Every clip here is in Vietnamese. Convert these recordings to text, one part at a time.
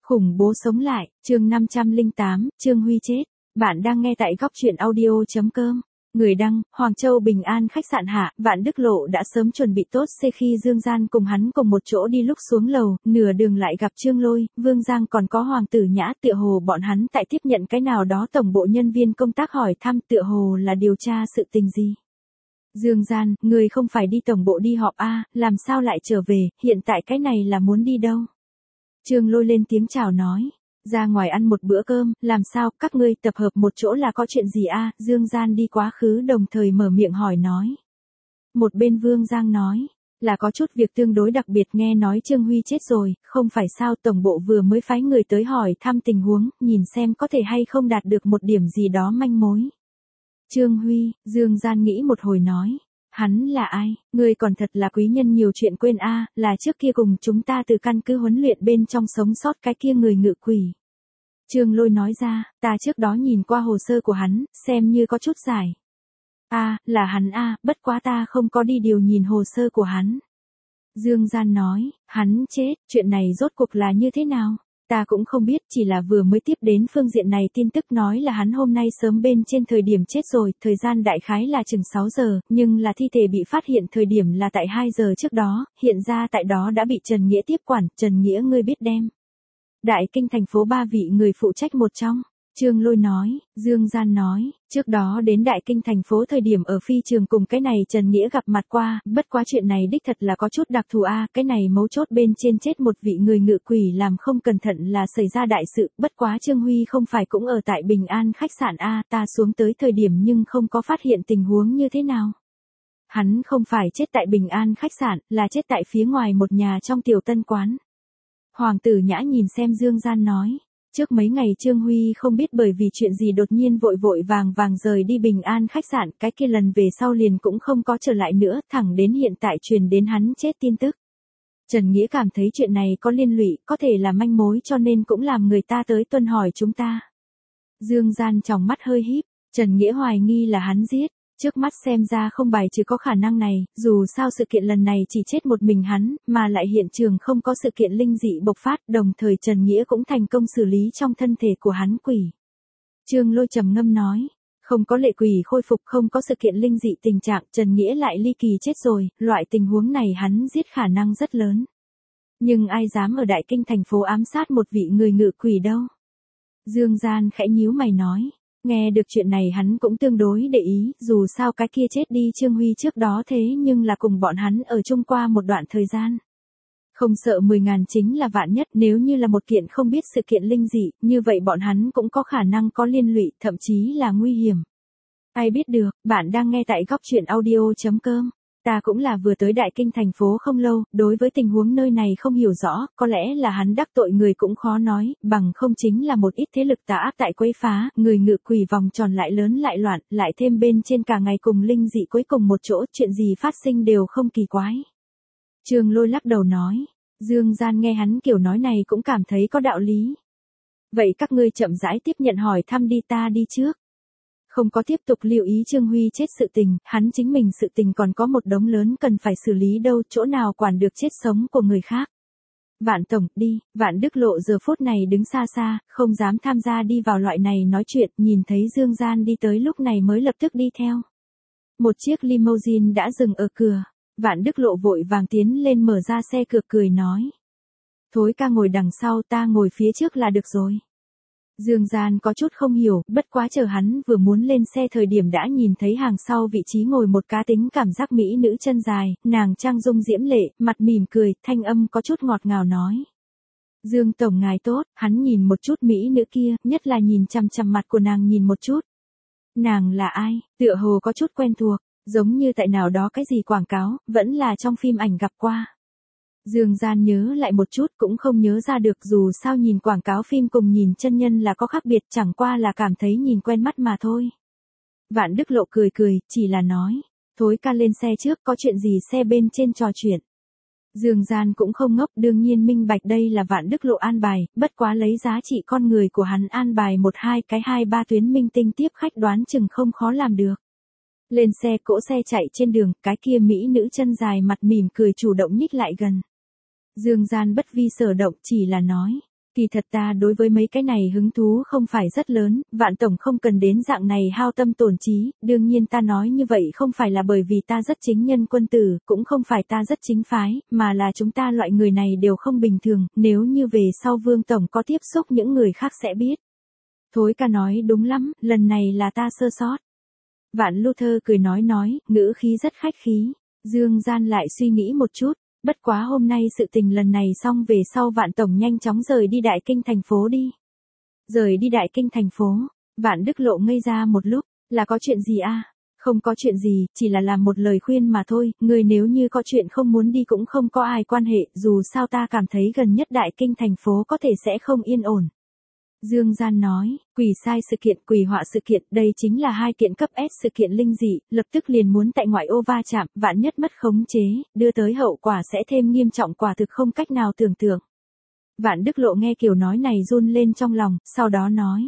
Khủng bố sống lại, chương 508, Trương Huy chết. Bạn đang nghe tại góc truyện audio.com. Người đăng, Hoàng Châu Bình An khách sạn hạ, Vạn Đức Lộ đã sớm chuẩn bị tốt xe khi Dương Gian cùng hắn cùng một chỗ đi lúc xuống lầu, nửa đường lại gặp Trương Lôi, Vương Giang còn có Hoàng Tử Nhã, tựa hồ bọn hắn tại tiếp nhận cái nào đó tổng bộ nhân viên công tác hỏi thăm, tựa hồ là điều tra sự tình gì. Dương Gian, người không phải đi tổng bộ đi họp a, làm sao lại trở về, hiện tại cái này là muốn đi đâu? Trương Lôi lên tiếng chào nói, ra ngoài ăn một bữa cơm, làm sao, các ngươi tập hợp một chỗ là có chuyện gì a? Dương Gian đi quá khứ đồng thời mở miệng hỏi nói. Một bên Vương Giang nói, là có chút việc tương đối đặc biệt, nghe nói Trương Huy chết rồi, không phải sao, tổng bộ vừa mới phái người tới hỏi thăm tình huống, nhìn xem có thể hay không đạt được một điểm gì đó manh mối. Trương Huy, Dương Gian nghĩ một hồi nói. Hắn là ai, ngươi còn thật là quý nhân nhiều chuyện quên a, là trước kia cùng chúng ta từ căn cứ huấn luyện bên trong sống sót cái kia người ngự quỷ. Trương Lôi nói ra, ta trước đó nhìn qua hồ sơ của hắn, xem như có chút giải. A, là hắn a, bất quá ta không có đi điều nhìn hồ sơ của hắn. Dương Gian nói, hắn chết, chuyện này rốt cuộc là như thế nào? Ta cũng không biết, chỉ là vừa mới tiếp đến phương diện này tin tức nói là hắn hôm nay sớm bên trên thời điểm chết rồi, thời gian đại khái là chừng 6 giờ, nhưng là thi thể bị phát hiện thời điểm là tại 2 giờ trước đó, hiện ra tại đó đã bị Trần Nghĩa tiếp quản, Trần Nghĩa ngươi biết đem. Đại Kinh thành phố 3 vị người phụ trách một trong. Trương Lôi nói, Dương Gian nói, trước đó đến Đại Kinh thành phố thời điểm ở phi trường cùng cái này Trần Nghĩa gặp mặt qua, bất quá chuyện này đích thật là có chút đặc thù a, cái này mấu chốt bên trên chết một vị người ngự quỷ làm không cẩn thận là xảy ra đại sự, bất quá Trương Huy không phải cũng ở tại Bình An khách sạn a, ta xuống tới thời điểm nhưng không có phát hiện tình huống như thế nào. Hắn không phải chết tại Bình An khách sạn, là chết tại phía ngoài một nhà trong tiểu tân quán. Hoàng Tử Nhã nhìn xem Dương Gian nói. Trước mấy ngày Trương Huy không biết bởi vì chuyện gì đột nhiên vội vội vàng rời đi Bình An khách sạn, cái kia lần về sau liền cũng không có trở lại nữa, thẳng đến hiện tại truyền đến hắn chết tin tức. Trần Nghĩa cảm thấy chuyện này có liên lụy, có thể là manh mối cho nên cũng làm người ta tới tuân hỏi chúng ta. Dương Gian tròng mắt hơi híp, Trần Nghĩa hoài nghi là hắn giết. Trước mắt xem ra không bài trừ có khả năng này, dù sao sự kiện lần này chỉ chết một mình hắn, mà lại hiện trường không có sự kiện linh dị bộc phát, đồng thời Trần Nghĩa cũng thành công xử lý trong thân thể của hắn quỷ. Trương Lôi trầm ngâm nói, không có lệ quỷ khôi phục, không có sự kiện linh dị tình trạng, Trần Nghĩa lại ly kỳ chết rồi, loại tình huống này hắn giết khả năng rất lớn. Nhưng ai dám ở Đại Kinh thành phố ám sát một vị người ngự quỷ đâu? Dương Gian khẽ nhíu mày nói. Nghe được chuyện này hắn cũng tương đối để ý, dù sao cái kia chết đi Trương Huy trước đó thế nhưng là cùng bọn hắn ở chung qua một đoạn thời gian. Không sợ 10.000 chính là vạn nhất, nếu như là một kiện không biết sự kiện linh dị, như vậy bọn hắn cũng có khả năng có liên lụy, thậm chí là nguy hiểm. Ai biết được, bạn đang nghe tại góc truyện audio.com. Ta cũng là vừa tới Đại Kinh thành phố không lâu, đối với tình huống nơi này không hiểu rõ, có lẽ là hắn đắc tội người cũng khó nói, bằng không chính là một ít thế lực tà ác tại quấy phá, người ngự quỷ vòng tròn lại lớn lại loạn, lại thêm bên trên cả ngày cùng linh dị cuối cùng một chỗ, chuyện gì phát sinh đều không kỳ quái. Trương Lôi lắc đầu nói, Dương Gian nghe hắn kiểu nói này cũng cảm thấy có đạo lý. Vậy các ngươi chậm rãi tiếp nhận hỏi thăm đi, ta đi trước. Không có tiếp tục lưu ý Trương Huy chết sự tình, hắn chính mình sự tình còn có một đống lớn cần phải xử lý đâu, chỗ nào quản được chết sống của người khác. Vạn Tổng, đi, Vạn Đức Lộ giờ phút này đứng xa xa, không dám tham gia đi vào loại này nói chuyện, nhìn thấy Dương Gian đi tới lúc này mới lập tức đi theo. Một chiếc limousine đã dừng ở cửa, Vạn Đức Lộ vội vàng tiến lên mở ra xe cửa cười nói. Thối ca ngồi đằng sau, ta ngồi phía trước là được rồi. Dương Gian có chút không hiểu, bất quá chờ hắn vừa muốn lên xe thời điểm đã nhìn thấy hàng sau vị trí ngồi một cá tính cảm giác mỹ nữ chân dài, nàng trang dung diễm lệ, mặt mỉm cười, thanh âm có chút ngọt ngào nói. Dương Tổng ngài tốt, hắn nhìn một chút mỹ nữ kia, nhất là nhìn chằm chằm mặt của nàng nhìn một chút. Nàng là ai, tựa hồ có chút quen thuộc, giống như tại nào đó cái gì quảng cáo, vẫn là trong phim ảnh gặp qua. Dương Gian nhớ lại một chút cũng không nhớ ra được, dù sao nhìn quảng cáo phim cùng nhìn chân nhân là có khác biệt, chẳng qua là cảm thấy nhìn quen mắt mà thôi. Vạn Đức Lộ cười cười, chỉ là nói, thối ca lên xe trước, có chuyện gì xe bên trên trò chuyện. Dương Gian cũng không ngốc, đương nhiên minh bạch đây là Vạn Đức Lộ an bài, bất quá lấy giá trị con người của hắn an bài 1-2 cái 2-3 tuyến minh tinh tiếp khách đoán chừng không khó làm được. Lên xe, cỗ xe chạy trên đường, cái kia mỹ nữ chân dài mặt mỉm cười chủ động nhích lại gần. Dương Gian bất vi sở động, chỉ là nói, Kỳ thật ta đối với mấy cái này hứng thú không phải rất lớn, Vạn tổng không cần đến dạng này hao tâm tổn trí, đương nhiên ta nói như vậy không phải là bởi vì ta rất chính nhân quân tử, cũng không phải ta rất chính phái, mà là chúng ta loại người này đều không bình thường, nếu như về sau Vương tổng có tiếp xúc những người khác sẽ biết. Thối ca nói đúng lắm, lần này là ta sơ sót. Vạn Luther cười nói, ngữ khí rất khách khí. Dương Gian lại suy nghĩ một chút, bất quá hôm nay sự tình lần này xong về sau Vạn tổng nhanh chóng rời đi Đại Kinh thành phố đi. Rời đi Đại Kinh thành phố, Vạn Đức Lộ ngây ra một lúc, là có chuyện gì à? Không có chuyện gì, chỉ là làm một lời khuyên mà thôi, người nếu như có chuyện không muốn đi cũng không có ai quan hệ, dù sao ta cảm thấy gần nhất Đại Kinh thành phố có thể sẽ không yên ổn. Dương Gian nói, quỷ sai sự kiện, quỷ họa sự kiện, đây chính là hai kiện cấp S sự kiện linh dị, lập tức liền muốn tại ngoại ô va chạm, vạn nhất mất khống chế, đưa tới hậu quả sẽ thêm nghiêm trọng, quả thực không cách nào tưởng tượng. Vạn Đức Lộ nghe kiểu nói này run lên trong lòng, sau đó nói.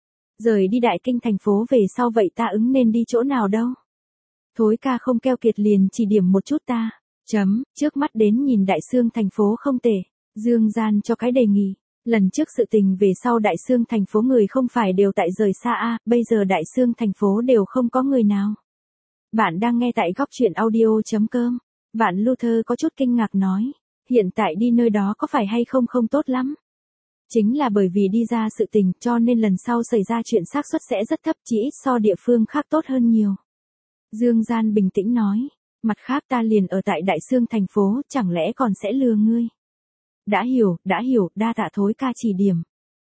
Rời đi Đại Kinh thành phố về sau vậy ta ứng nên đi chỗ nào đâu? Thối ca không keo kiệt liền chỉ điểm một chút ta. Trước mắt đến nhìn Đại Xương thành phố không tệ. Dương Gian cho cái đề nghị. Lần trước sự tình về sau Đại Xương thành phố người không phải đều tại rời xa à, bây giờ Đại Xương thành phố đều không có người nào. Bạn đang nghe tại góc truyện audio.com. Vạn Luther có chút kinh ngạc nói. Hiện tại đi nơi đó có phải hay không không tốt lắm. Chính là bởi vì đi ra sự tình cho nên lần sau xảy ra chuyện xác suất sẽ rất thấp, chỉ ít so địa phương khác tốt hơn nhiều. Dương Gian bình tĩnh nói. Mặt khác ta liền ở tại Đại Xương thành phố, chẳng lẽ còn sẽ lừa ngươi. Đã hiểu, đa tạ Thối ca chỉ điểm.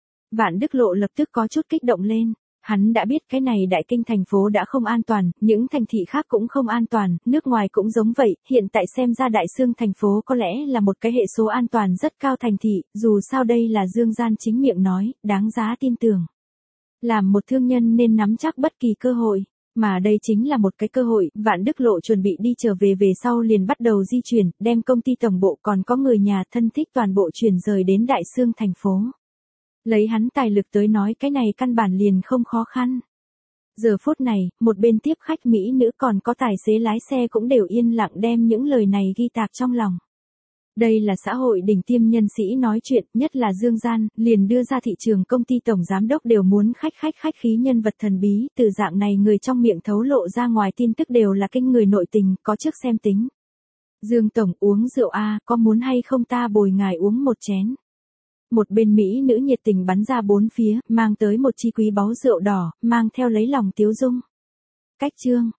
Vạn Đức Lộ lập tức có chút kích động lên. Hắn đã biết cái này Đại Kinh thành phố đã không an toàn, những thành thị khác cũng không an toàn, nước ngoài cũng giống vậy, hiện tại xem ra Đại Xương thành phố có lẽ là một cái hệ số an toàn rất cao thành thị, dù sao đây là Dương Gian chính miệng nói, đáng giá tin tưởng. Làm một thương nhân nên nắm chắc bất kỳ cơ hội, mà đây chính là một cái cơ hội, Vạn Đức Lộ chuẩn bị đi trở về sau liền bắt đầu di chuyển, đem công ty tổng bộ còn có người nhà thân thích toàn bộ chuyển rời đến Đại Xương thành phố. Lấy hắn tài lực tới nói cái này căn bản liền không khó khăn. Giờ phút này, một bên tiếp khách mỹ nữ còn có tài xế lái xe cũng đều yên lặng đem những lời này ghi tạc trong lòng. Đây là xã hội đỉnh tiêm nhân sĩ nói chuyện, nhất là Dương Gian, liền đưa ra thị trường công ty tổng giám đốc đều muốn khách khí nhân vật thần bí, từ dạng này người trong miệng thấu lộ ra ngoài tin tức đều là kinh người nội tình, có trước xem tính. Dương tổng uống rượu a, có muốn hay không ta bồi ngài uống một chén. Một bên mỹ nữ nhiệt tình bắn ra bốn phía, mang tới một chi quý báu rượu đỏ, mang theo lấy lòng tiếu dung. Cách chương